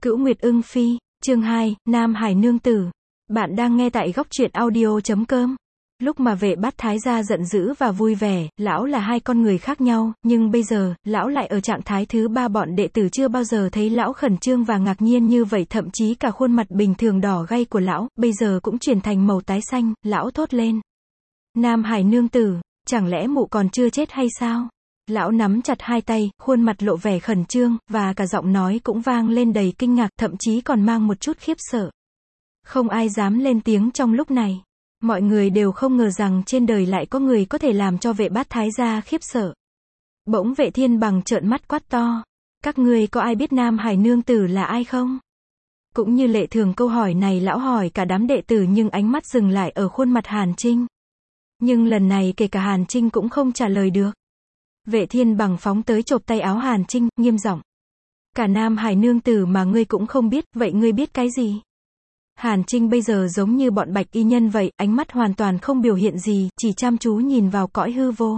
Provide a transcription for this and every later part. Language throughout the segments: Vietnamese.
Cửu Nguyệt Ưng Phi, chương 2, Nam Hải Nương Tử. Bạn đang nghe tại góc truyện audio.com. Lúc mà Vệ Bát Thái gia giận dữ và vui vẻ, lão là hai con người khác nhau, nhưng bây giờ, lão lại ở trạng thái thứ ba. Bọn đệ tử chưa bao giờ thấy lão khẩn trương và ngạc nhiên như vậy, thậm chí cả khuôn mặt bình thường đỏ gay của lão, bây giờ cũng chuyển thành màu tái xanh. Lão thốt lên: Nam Hải Nương Tử, chẳng lẽ mụ còn chưa chết hay sao? Lão nắm chặt hai tay, khuôn mặt lộ vẻ khẩn trương, và cả giọng nói cũng vang lên đầy kinh ngạc, thậm chí còn mang một chút khiếp sợ. Không ai dám lên tiếng trong lúc này. Mọi người đều không ngờ rằng trên đời lại có người có thể làm cho Vệ Bát Thái gia khiếp sợ. Bỗng Vệ Thiên Bằng trợn mắt quát to: Các ngươi có ai biết Nam Hải Nương Tử là ai không? Cũng như lệ thường, câu hỏi này lão hỏi cả đám đệ tử, nhưng ánh mắt dừng lại ở khuôn mặt Hàn Trinh. Nhưng lần này kể cả Hàn Trinh cũng không trả lời được. Vệ Thiên Bằng phóng tới chộp tay áo Hàn Trinh, nghiêm giọng: Cả Nam Hải Nương Tử mà ngươi cũng không biết, vậy ngươi biết cái gì? Hàn Trinh bây giờ giống như bọn bạch y nhân vậy, ánh mắt hoàn toàn không biểu hiện gì, chỉ chăm chú nhìn vào cõi hư vô.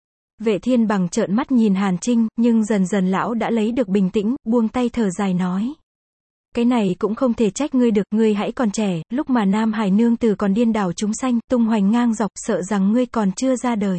Vệ Thiên Bằng trợn mắt nhìn Hàn Trinh, nhưng dần dần lão đã lấy được bình tĩnh, buông tay thở dài nói: Cái này cũng không thể trách ngươi được, ngươi hãy còn trẻ, lúc mà Nam Hải Nương Tử còn điên đảo chúng sanh, tung hoành ngang dọc, sợ rằng ngươi còn chưa ra đời.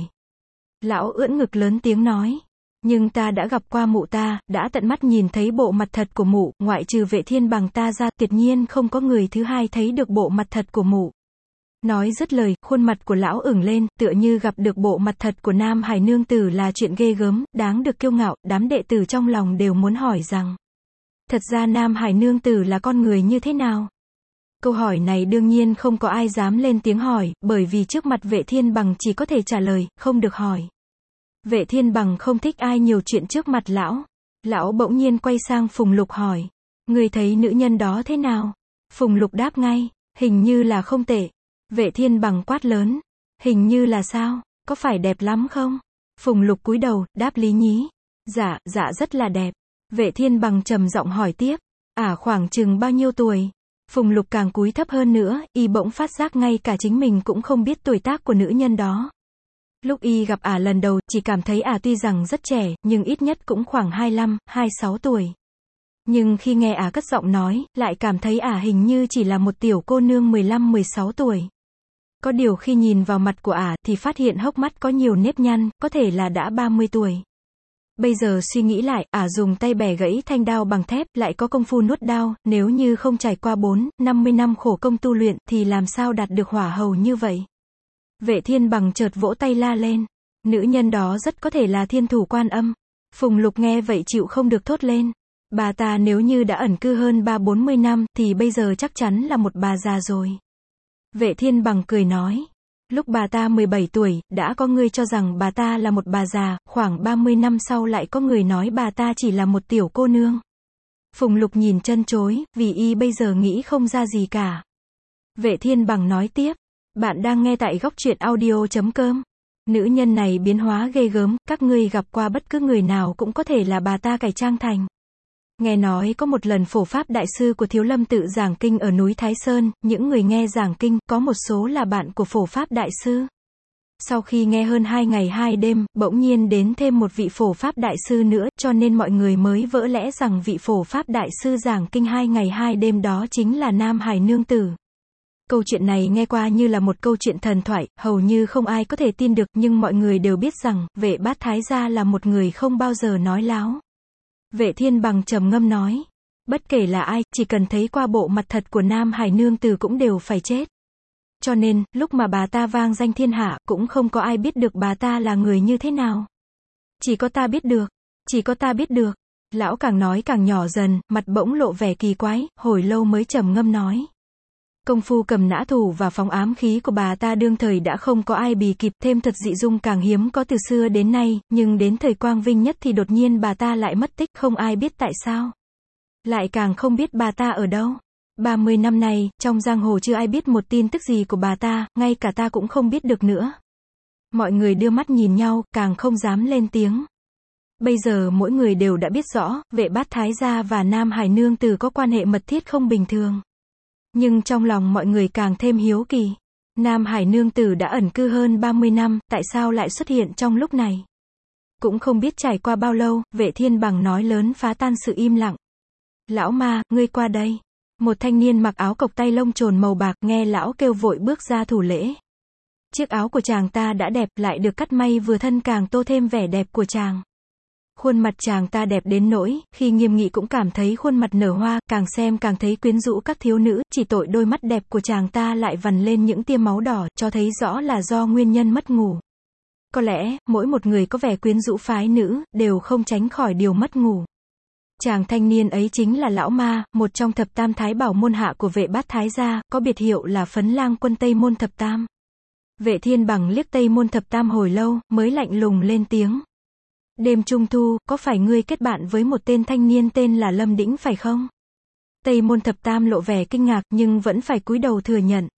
Lão ưỡn ngực lớn tiếng nói: Nhưng ta đã gặp qua mụ, ta đã tận mắt nhìn thấy bộ mặt thật của mụ, ngoại trừ Vệ Thiên Bằng ta ra, tuyệt nhiên không có người thứ hai thấy được bộ mặt thật của mụ. Nói dứt lời, khuôn mặt của lão ửng lên, tựa như gặp được bộ mặt thật của Nam Hải Nương Tử là chuyện ghê gớm, đáng được kiêu ngạo. Đám đệ tử trong lòng đều muốn hỏi rằng, thật ra Nam Hải Nương Tử là con người như thế nào? Câu hỏi này đương nhiên không có ai dám lên tiếng hỏi, bởi vì trước mặt Vệ Thiên Bằng chỉ có thể trả lời, không được hỏi. Vệ Thiên Bằng không thích ai nhiều chuyện trước mặt lão. Lão bỗng nhiên quay sang Phùng Lục hỏi: Ngươi thấy nữ nhân đó thế nào? Phùng Lục đáp ngay: Hình như là không tệ. Vệ Thiên Bằng quát lớn: Hình như là sao? Có phải đẹp lắm không? Phùng Lục cúi đầu, đáp lý nhí: Dạ, rất là đẹp. Vệ Thiên Bằng trầm giọng hỏi tiếp: Khoảng chừng bao nhiêu tuổi? Phùng Lục càng cúi thấp hơn nữa, y bỗng phát giác ngay cả chính mình cũng không biết tuổi tác của nữ nhân đó. Lúc y gặp lần đầu, chỉ cảm thấy tuy rằng rất trẻ, nhưng ít nhất cũng khoảng 25, 26 tuổi. Nhưng khi nghe cất giọng nói, lại cảm thấy hình như chỉ là một tiểu cô nương 15, 16 tuổi. Có điều khi nhìn vào mặt của thì phát hiện hốc mắt có nhiều nếp nhăn, có thể là đã 30 tuổi. Bây giờ suy nghĩ lại, dùng tay bẻ gãy thanh đao bằng thép, lại có công phu nuốt đao, nếu như không trải qua 50 năm khổ công tu luyện, thì làm sao đạt được hỏa hầu như vậy? Vệ Thiên Bằng chợt vỗ tay la lên: Nữ nhân đó rất có thể là Thiên Thủ Quan Âm. Phùng Lục nghe vậy chịu không được thốt lên: Bà ta nếu như đã ẩn cư hơn 30-40 năm, thì bây giờ chắc chắn là một bà già rồi. Vệ Thiên Bằng cười nói: Lúc bà ta 17 tuổi, đã có người cho rằng bà ta là một bà già, khoảng 30 năm sau lại có người nói bà ta chỉ là một tiểu cô nương. Phùng Lục nhìn chân chối, vì y bây giờ nghĩ không ra gì cả. Vệ Thiên Bằng nói tiếp: Bạn đang nghe tại góc truyện audio.com. Nữ nhân này biến hóa ghê gớm, các ngươi gặp qua bất cứ người nào cũng có thể là bà ta cải trang thành. Nghe nói có một lần Phổ Pháp Đại Sư của Thiếu Lâm tự giảng kinh ở núi Thái Sơn, những người nghe giảng kinh, có một số là bạn của Phổ Pháp Đại Sư. Sau khi nghe hơn 2 ngày 2 đêm, bỗng nhiên đến thêm một vị Phổ Pháp Đại Sư nữa, cho nên mọi người mới vỡ lẽ rằng vị Phổ Pháp Đại Sư giảng kinh 2 ngày 2 đêm đó chính là Nam Hải Nương Tử. Câu chuyện này nghe qua như là một câu chuyện thần thoại, hầu như không ai có thể tin được, nhưng mọi người đều biết rằng, Vệ Bát Thái gia là một người không bao giờ nói láo. Vệ Thiên Bằng trầm ngâm nói: Bất kể là ai, chỉ cần thấy qua bộ mặt thật của Nam Hải Nương Tử cũng đều phải chết. Cho nên, lúc mà bà ta vang danh thiên hạ, cũng không có ai biết được bà ta là người như thế nào. Chỉ có ta biết được. Chỉ có ta biết được. Lão càng nói càng nhỏ dần, mặt bỗng lộ vẻ kỳ quái, hồi lâu mới trầm ngâm nói: Công phu cầm nã thủ và phóng ám khí của bà ta đương thời đã không có ai bì kịp, thêm thuật dị dung càng hiếm có từ xưa đến nay, nhưng đến thời quang vinh nhất thì đột nhiên bà ta lại mất tích, không ai biết tại sao. Lại càng không biết bà ta ở đâu. 30 năm nay, trong giang hồ chưa ai biết một tin tức gì của bà ta, ngay cả ta cũng không biết được nữa. Mọi người đưa mắt nhìn nhau, càng không dám lên tiếng. Bây giờ mỗi người đều đã biết rõ, Vệ Bát Thái gia và Nam Hải Nương Tử có quan hệ mật thiết không bình thường. Nhưng trong lòng mọi người càng thêm hiếu kỳ. Nam Hải Nương Tử đã ẩn cư hơn 30 năm, tại sao lại xuất hiện trong lúc này? Cũng không biết trải qua bao lâu, Vệ Thiên Bằng nói lớn phá tan sự im lặng. Lão ma, ngươi qua đây. Một thanh niên mặc áo cộc tay lông trồn màu bạc nghe lão kêu vội bước ra thủ lễ. Chiếc áo của chàng ta đã đẹp, lại được cắt may vừa thân càng tô thêm vẻ đẹp của chàng. Khuôn mặt chàng ta đẹp đến nỗi, khi nghiêm nghị cũng cảm thấy khuôn mặt nở hoa, càng xem càng thấy quyến rũ các thiếu nữ, chỉ tội đôi mắt đẹp của chàng ta lại vằn lên những tia máu đỏ, cho thấy rõ là do nguyên nhân mất ngủ. Có lẽ, mỗi một người có vẻ quyến rũ phái nữ, đều không tránh khỏi điều mất ngủ. Chàng thanh niên ấy chính là Lão Ma, một trong thập tam thái bảo môn hạ của Vệ Bát Thái gia, có biệt hiệu là Phấn Lang quân Tây Môn Thập Tam. Vệ Thiên Bằng liếc Tây Môn Thập Tam hồi lâu, mới lạnh lùng lên tiếng. Đêm Trung Thu, có phải ngươi kết bạn với một tên thanh niên tên là Lâm Đĩnh phải không? Tây Môn Thập Tam lộ vẻ kinh ngạc nhưng vẫn phải cúi đầu thừa nhận.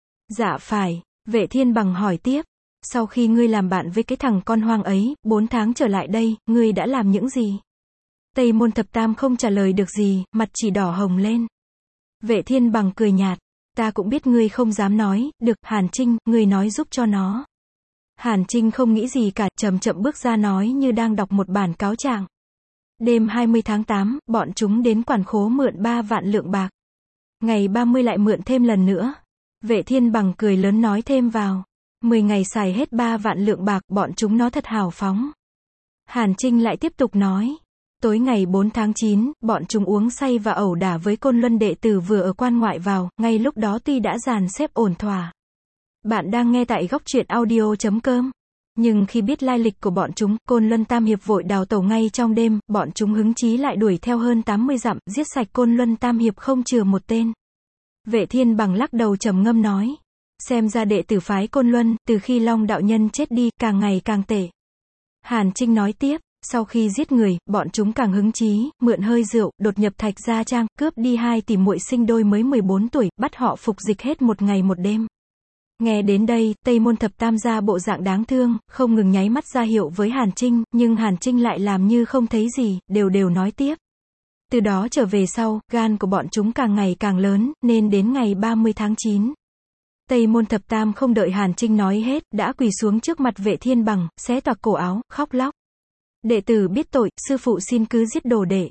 Dạ phải, Vệ Thiên Bằng hỏi tiếp. Sau khi ngươi làm bạn với cái thằng con hoang ấy, 4 tháng trở lại đây, ngươi đã làm những gì? Tây Môn Thập Tam không trả lời được gì, mặt chỉ đỏ hồng lên. Vệ Thiên Bằng cười nhạt. Ta cũng biết ngươi không dám nói, được, Hàn Trinh, ngươi nói giúp cho nó. Hàn Trinh không nghĩ gì cả, chậm chậm bước ra nói như đang đọc một bản cáo trạng. Đêm 20 tháng 8, bọn chúng đến quản khố mượn 3 vạn lượng bạc. Ngày 30 lại mượn thêm lần nữa. Vệ Thiên Bằng cười lớn nói thêm vào. 10 ngày xài hết 3 vạn lượng bạc, bọn chúng nó thật hào phóng. Hàn Trinh lại tiếp tục nói. Tối ngày 4 tháng 9, bọn chúng uống say và ẩu đả với Côn Luân đệ tử vừa ở quan ngoại vào, ngay lúc đó tuy đã dàn xếp ổn thỏa. Bạn đang nghe tại góc truyện audio.com. Nhưng khi biết lai lịch của bọn chúng, Côn Luân Tam Hiệp vội đào tẩu ngay trong đêm, bọn chúng hứng chí lại đuổi theo hơn 80 dặm, giết sạch Côn Luân Tam Hiệp không chừa một tên. Vệ Thiên Bằng lắc đầu trầm ngâm nói. Xem ra đệ tử phái Côn Luân, từ khi Long đạo nhân chết đi, càng ngày càng tệ. Hàn Trinh nói tiếp. Sau khi giết người, bọn chúng càng hứng chí, mượn hơi rượu, đột nhập Thạch Gia Trang, cướp đi 2 tỷ muội sinh đôi mới 14 tuổi, bắt họ phục dịch hết một ngày một đêm. Nghe đến đây, Tây Môn Thập Tam ra bộ dạng đáng thương, không ngừng nháy mắt ra hiệu với Hàn Trinh, nhưng Hàn Trinh lại làm như không thấy gì, đều nói tiếp. Từ đó trở về sau, gan của bọn chúng càng ngày càng lớn, nên đến ngày 30 tháng 9. Tây Môn Thập Tam không đợi Hàn Trinh nói hết, đã quỳ xuống trước mặt Vệ Thiên Bằng, xé toạc cổ áo, khóc lóc. Đệ tử biết tội, sư phụ xin cứ giết đồ đệ.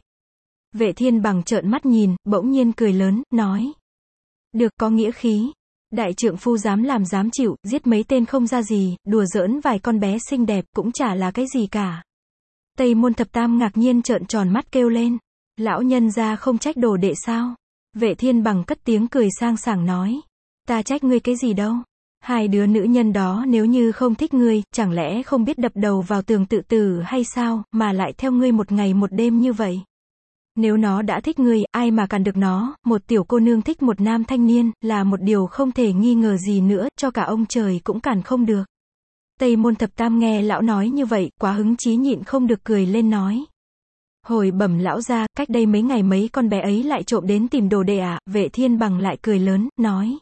Vệ Thiên Bằng trợn mắt nhìn, bỗng nhiên cười lớn, nói. Được, có nghĩa khí. Đại trượng phu dám làm dám chịu, giết mấy tên không ra gì, đùa giỡn vài con bé xinh đẹp, cũng chả là cái gì cả. Tây Môn Thập Tam ngạc nhiên trợn tròn mắt kêu lên. Lão nhân gia không trách đồ đệ sao? Vệ Thiên Bằng cất tiếng cười sang sảng nói. Ta trách ngươi cái gì đâu? 2 đứa nữ nhân đó nếu như không thích ngươi, chẳng lẽ không biết đập đầu vào tường tự tử hay sao, mà lại theo ngươi một ngày một đêm như vậy? Nếu nó đã thích ngươi, ai mà cản được nó, một tiểu cô nương thích một nam thanh niên, là một điều không thể nghi ngờ gì nữa, cho cả ông trời cũng cản không được. Tây Môn Thập Tam nghe lão nói như vậy, quá hứng chí nhịn không được cười lên nói. Hồi bẩm lão gia, cách đây mấy ngày mấy con bé ấy lại trộm đến tìm đồ đệ à? Vệ Thiên Bằng lại cười lớn, nói.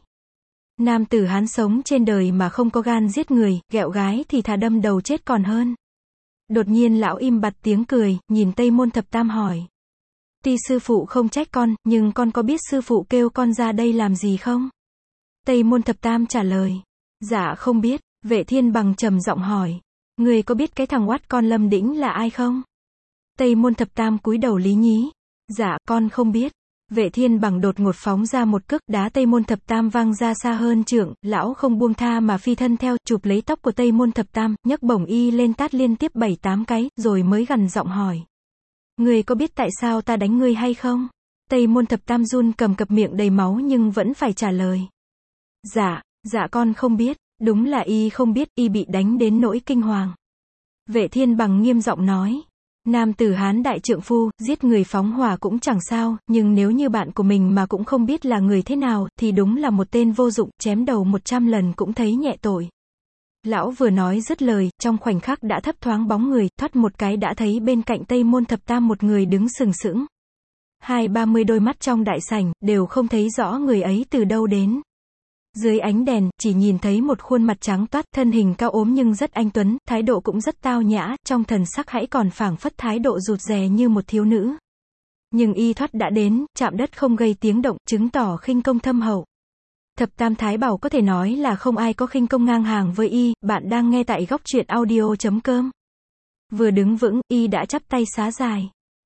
Nam tử Hán sống trên đời mà không có gan giết người, ghẹo gái thì thà đâm đầu chết còn hơn. Đột nhiên lão im bặt tiếng cười, nhìn Tây Môn Thập Tam hỏi. Tuy sư phụ không trách con, nhưng con có biết sư phụ kêu con ra đây làm gì không? Tây Môn Thập Tam trả lời. Dạ không biết. Vệ Thiên Bằng trầm giọng hỏi. Người có biết cái thằng oát con Lâm Đĩnh là ai không? Tây Môn Thập Tam cúi đầu lý nhí. Dạ, con không biết. Vệ Thiên Bằng đột ngột phóng ra một cước đá Tây Môn Thập Tam văng ra xa hơn trượng, lão không buông tha mà phi thân theo, chụp lấy tóc của Tây Môn Thập Tam, nhấc bổng y lên tát liên tiếp 7-8 cái, rồi mới gằn giọng hỏi. Ngươi có biết tại sao ta đánh ngươi hay không? Tây Môn Thập Tam run cầm cập miệng đầy máu nhưng vẫn phải trả lời. Dạ con không biết, đúng là y không biết, y bị đánh đến nỗi kinh hoàng. Vệ Thiên Bằng nghiêm giọng nói. Nam tử Hán đại trượng phu, giết người phóng hỏa cũng chẳng sao, nhưng nếu như bạn của mình mà cũng không biết là người thế nào, thì đúng là một tên vô dụng, chém đầu 100 lần cũng thấy nhẹ tội. Lão vừa nói dứt lời, trong khoảnh khắc đã thấp thoáng bóng người, thoát một cái đã thấy bên cạnh Tây Môn Thập Tam một người đứng sừng sững. 20-30 đôi mắt trong đại sảnh, đều không thấy rõ người ấy từ đâu đến. Dưới ánh đèn, chỉ nhìn thấy một khuôn mặt trắng toát, thân hình cao ốm nhưng rất anh tuấn, thái độ cũng rất tao nhã, trong thần sắc hãy còn phảng phất thái độ rụt rè như một thiếu nữ. Nhưng y thoát đã đến, chạm đất không gây tiếng động, chứng tỏ khinh công thâm hậu. Thập Tam Thái Bảo có thể nói là không ai có khinh công ngang hàng với y, bạn đang nghe tại góc truyện audio.com. Vừa đứng vững, y đã chắp tay xá dài.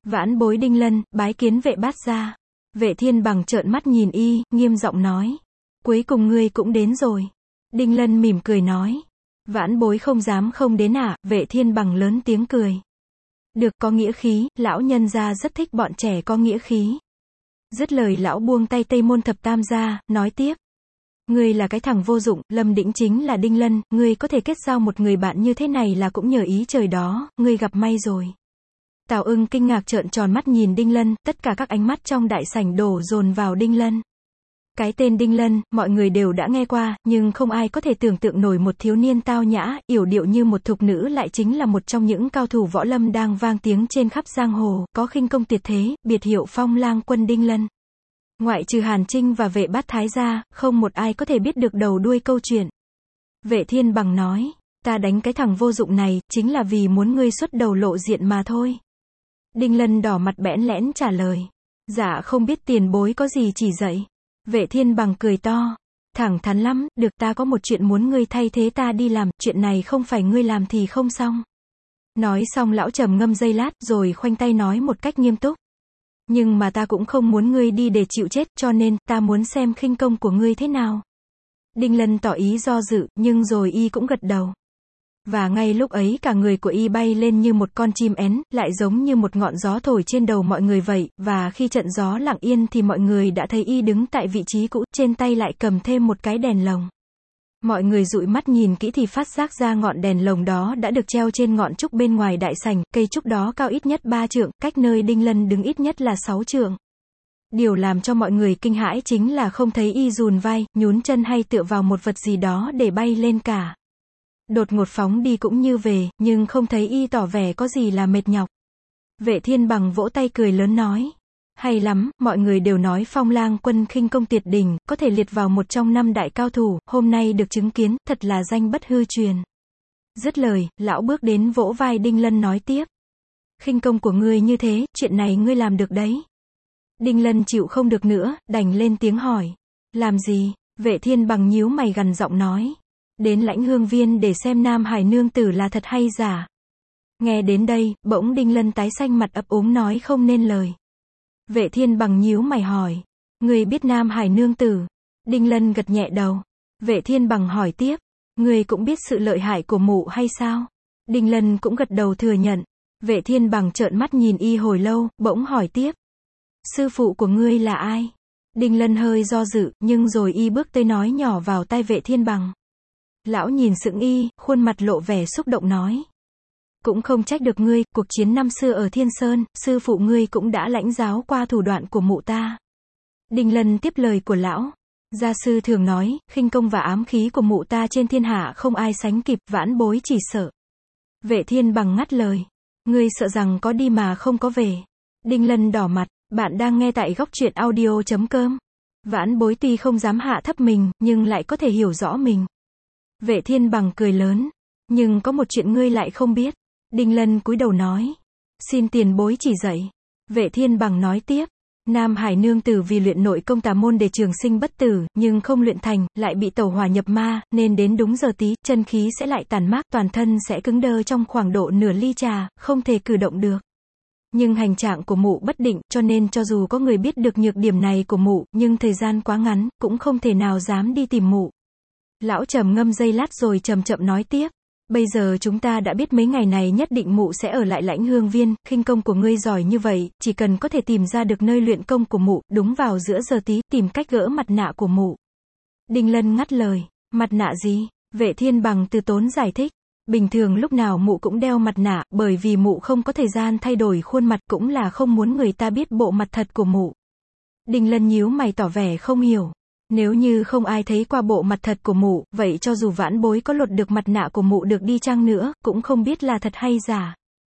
Vãn bối Đinh Lân, bái kiến vệ bát gia. Vệ Thiên Bằng trợn mắt nhìn y, nghiêm giọng nói. Cuối cùng ngươi cũng đến rồi. Đinh Lân mỉm cười nói. Vãn bối không dám không đến à, Vệ Thiên Bằng lớn tiếng cười. Được, có nghĩa khí, lão nhân gia rất thích bọn trẻ có nghĩa khí. Dứt lời lão buông tay Tây Môn Thập Tam ra, nói tiếp. Ngươi là cái thằng vô dụng, Lâm Đĩnh chính là Đinh Lân, ngươi có thể kết giao một người bạn như thế này là cũng nhờ ý trời đó, ngươi gặp may rồi. Tào Ưng kinh ngạc trợn tròn mắt nhìn Đinh Lân, tất cả các ánh mắt trong đại sảnh đổ dồn vào Đinh Lân. Cái tên Đinh Lân, mọi người đều đã nghe qua, nhưng không ai có thể tưởng tượng nổi một thiếu niên tao nhã, yểu điệu như một thục nữ lại chính là một trong những cao thủ võ lâm đang vang tiếng trên khắp giang hồ, có khinh công tuyệt thế, biệt hiệu Phong Lang Quân Đinh Lân. Ngoại trừ Hàn Trinh và Vệ Bát Thái ra, không một ai có thể biết được đầu đuôi câu chuyện. Vệ Thiên Bằng nói, ta đánh cái thằng vô dụng này, chính là vì muốn ngươi xuất đầu lộ diện mà thôi. Đinh Lân đỏ mặt bẽn lẽn trả lời. Dạ không biết tiền bối có gì chỉ dạy. Vệ Thiên Bằng cười to. Thẳng thắn lắm, được, ta có một chuyện muốn ngươi thay thế ta đi làm, chuyện này không phải ngươi làm thì không xong. Nói xong lão trầm ngâm giây lát, rồi khoanh tay nói một cách nghiêm túc. Nhưng mà ta cũng không muốn ngươi đi để chịu chết, cho nên, ta muốn xem khinh công của ngươi thế nào. Đinh Lân tỏ ý do dự, nhưng rồi y cũng gật đầu. Và ngay lúc ấy cả người của y bay lên như một con chim én, lại giống như một ngọn gió thổi trên đầu mọi người vậy, và khi trận gió lặng yên thì mọi người đã thấy y đứng tại vị trí cũ, trên tay lại cầm thêm một cái đèn lồng. Mọi người dụi mắt nhìn kỹ thì phát giác ra ngọn đèn lồng đó đã được treo trên ngọn trúc bên ngoài đại sảnh, cây trúc đó cao ít nhất 3 trượng, cách nơi Đinh Lân đứng ít nhất là 6 trượng. Điều làm cho mọi người kinh hãi chính là không thấy y dùn vai, nhún chân hay tựa vào một vật gì đó để bay lên cả. Đột ngột phóng đi cũng như về, nhưng không thấy y tỏ vẻ có gì là mệt nhọc. Vệ Thiên Bằng vỗ tay cười lớn nói. Hay lắm, mọi người đều nói Phong Lang Quân khinh công tuyệt đỉnh, có thể liệt vào một trong 5 đại cao thủ, hôm nay được chứng kiến, thật là danh bất hư truyền. Dứt lời, lão bước đến vỗ vai Đinh Lân nói tiếp. Khinh công của ngươi như thế, chuyện này ngươi làm được đấy. Đinh Lân chịu không được nữa, đành lên tiếng hỏi. Làm gì? Vệ Thiên Bằng nhíu mày gằn giọng nói. Đến Lãnh Hương Viên để xem Nam Hải nương tử là thật hay giả. Nghe đến đây, bỗng Đinh Lân tái xanh mặt ấp úng nói không nên lời. Vệ Thiên Bằng nhíu mày hỏi. Ngươi biết Nam Hải nương tử? Đinh Lân gật nhẹ đầu. Vệ Thiên Bằng hỏi tiếp. Ngươi cũng biết sự lợi hại của mụ hay sao? Đinh Lân cũng gật đầu thừa nhận. Vệ Thiên Bằng trợn mắt nhìn y hồi lâu, bỗng hỏi tiếp. Sư phụ của ngươi là ai? Đinh Lân hơi do dự, nhưng rồi y bước tới nói nhỏ vào tai Vệ Thiên Bằng. Lão nhìn sững y, khuôn mặt lộ vẻ xúc động nói. Cũng không trách được ngươi, cuộc chiến năm xưa ở Thiên Sơn, sư phụ ngươi cũng đã lãnh giáo qua thủ đoạn của mụ ta. Đinh Lân tiếp lời của lão. Gia sư thường nói, khinh công và ám khí của mụ ta trên thiên hạ không ai sánh kịp, vãn bối chỉ sợ. Vệ Thiên Bằng ngắt lời. Ngươi sợ rằng có đi mà không có về. Đinh Lân đỏ mặt. Bạn đang nghe tại góc truyện audio.com. Vãn bối tuy không dám hạ thấp mình, nhưng lại có thể hiểu rõ mình. Vệ Thiên Bằng cười lớn. Nhưng có một chuyện ngươi lại không biết. Đinh Lân cúi đầu nói. Xin tiền bối chỉ dạy. Vệ Thiên Bằng nói tiếp. Nam Hải nương tử vì luyện nội công tà môn để trường sinh bất tử, nhưng không luyện thành, lại bị tẩu hỏa nhập ma, nên đến đúng giờ tí, chân khí sẽ lại tàn mát, toàn thân sẽ cứng đơ trong khoảng độ nửa ly trà, không thể cử động được. Nhưng hành trạng của mụ bất định, cho nên cho dù có người biết được nhược điểm này của mụ, nhưng thời gian quá ngắn, cũng không thể nào dám đi tìm mụ. Lão trầm ngâm giây lát rồi chậm chậm nói tiếp. Bây giờ chúng ta đã biết mấy ngày này nhất định mụ sẽ ở lại Lãnh Hương Viên, khinh công của ngươi giỏi như vậy, chỉ cần có thể tìm ra được nơi luyện công của mụ, đúng vào giữa giờ tí, tìm cách gỡ mặt nạ của mụ. Đinh Lân ngắt lời. Mặt nạ gì? Vệ Thiên Bằng từ tốn giải thích. Bình thường lúc nào mụ cũng đeo mặt nạ, bởi vì mụ không có thời gian thay đổi khuôn mặt, cũng là không muốn người ta biết bộ mặt thật của mụ. Đinh Lân nhíu mày tỏ vẻ không hiểu. Nếu như không ai thấy qua bộ mặt thật của mụ, vậy cho dù vãn bối có lột được mặt nạ của mụ được đi chăng nữa, cũng không biết là thật hay giả.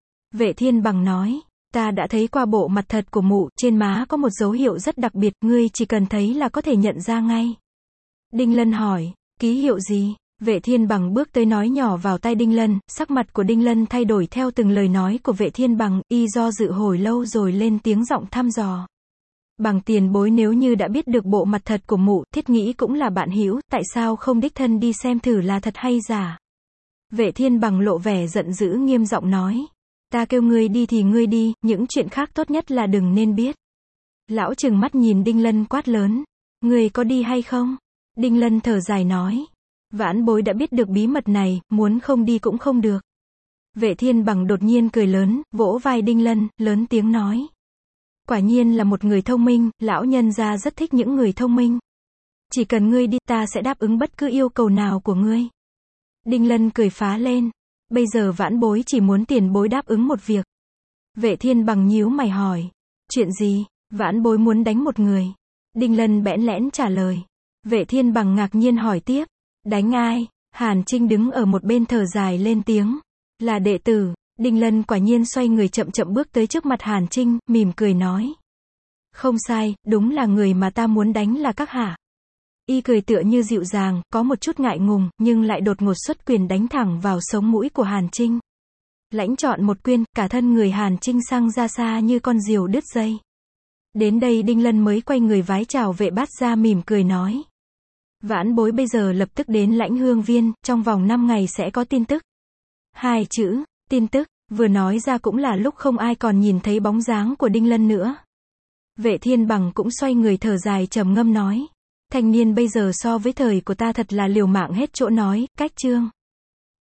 Vệ Thiên Bằng nói, ta đã thấy qua bộ mặt thật của mụ, trên má có một dấu hiệu rất đặc biệt, ngươi chỉ cần thấy là có thể nhận ra ngay. Đinh Lân hỏi, ký hiệu gì? Vệ Thiên Bằng bước tới nói nhỏ vào tai Đinh Lân, sắc mặt của Đinh Lân thay đổi theo từng lời nói của Vệ Thiên Bằng, y do dự hồi lâu rồi lên tiếng giọng thăm dò. Bằng tiền bối nếu như đã biết được bộ mặt thật của mụ, thiết nghĩ cũng là bạn hữu, tại sao không đích thân đi xem thử là thật hay giả? Vệ Thiên Bằng lộ vẻ giận dữ nghiêm giọng nói. Ta kêu ngươi đi thì ngươi đi, những chuyện khác tốt nhất là đừng nên biết. Lão trừng mắt nhìn Đinh Lân quát lớn. Ngươi có đi hay không? Đinh Lân thở dài nói. Vãn bối đã biết được bí mật này, muốn không đi cũng không được. Vệ Thiên Bằng đột nhiên cười lớn, vỗ vai Đinh Lân, lớn tiếng nói. Quả nhiên là một người thông minh, lão nhân gia rất thích những người thông minh. Chỉ cần ngươi đi, ta sẽ đáp ứng bất cứ yêu cầu nào của ngươi. Đinh Lân cười phá lên. Bây giờ vãn bối chỉ muốn tiền bối đáp ứng một việc. Vệ Thiên Bằng nhíu mày hỏi. Chuyện gì? Vãn bối muốn đánh một người. Đinh Lân bẽn lẽn trả lời. Vệ Thiên Bằng ngạc nhiên hỏi tiếp. Đánh ai? Hàn Trinh đứng ở một bên thở dài lên tiếng. Là đệ tử. Đinh Lân quả nhiên xoay người chậm chậm bước tới trước mặt Hàn Trinh, mỉm cười nói. Không sai, đúng là người mà ta muốn đánh là các hạ. Y cười tựa như dịu dàng, có một chút ngại ngùng, nhưng lại đột ngột xuất quyền đánh thẳng vào sống mũi của Hàn Trinh. Lãnh chọn một quyền, cả thân người Hàn Trinh sang ra xa như con diều đứt dây. Đến đây Đinh Lân mới quay người vái chào Vệ Bát Gia mỉm cười nói. Vãn bối bây giờ lập tức đến Lãnh Hương Viên, trong vòng 5 ngày sẽ có tin tức. 2 chữ, tin tức, vừa nói ra cũng là lúc không ai còn nhìn thấy bóng dáng của Đinh Lân nữa. Vệ Thiên Bằng cũng xoay người thở dài trầm ngâm nói. Thanh niên bây giờ so với thời của ta thật là liều mạng hết chỗ nói, cách chương.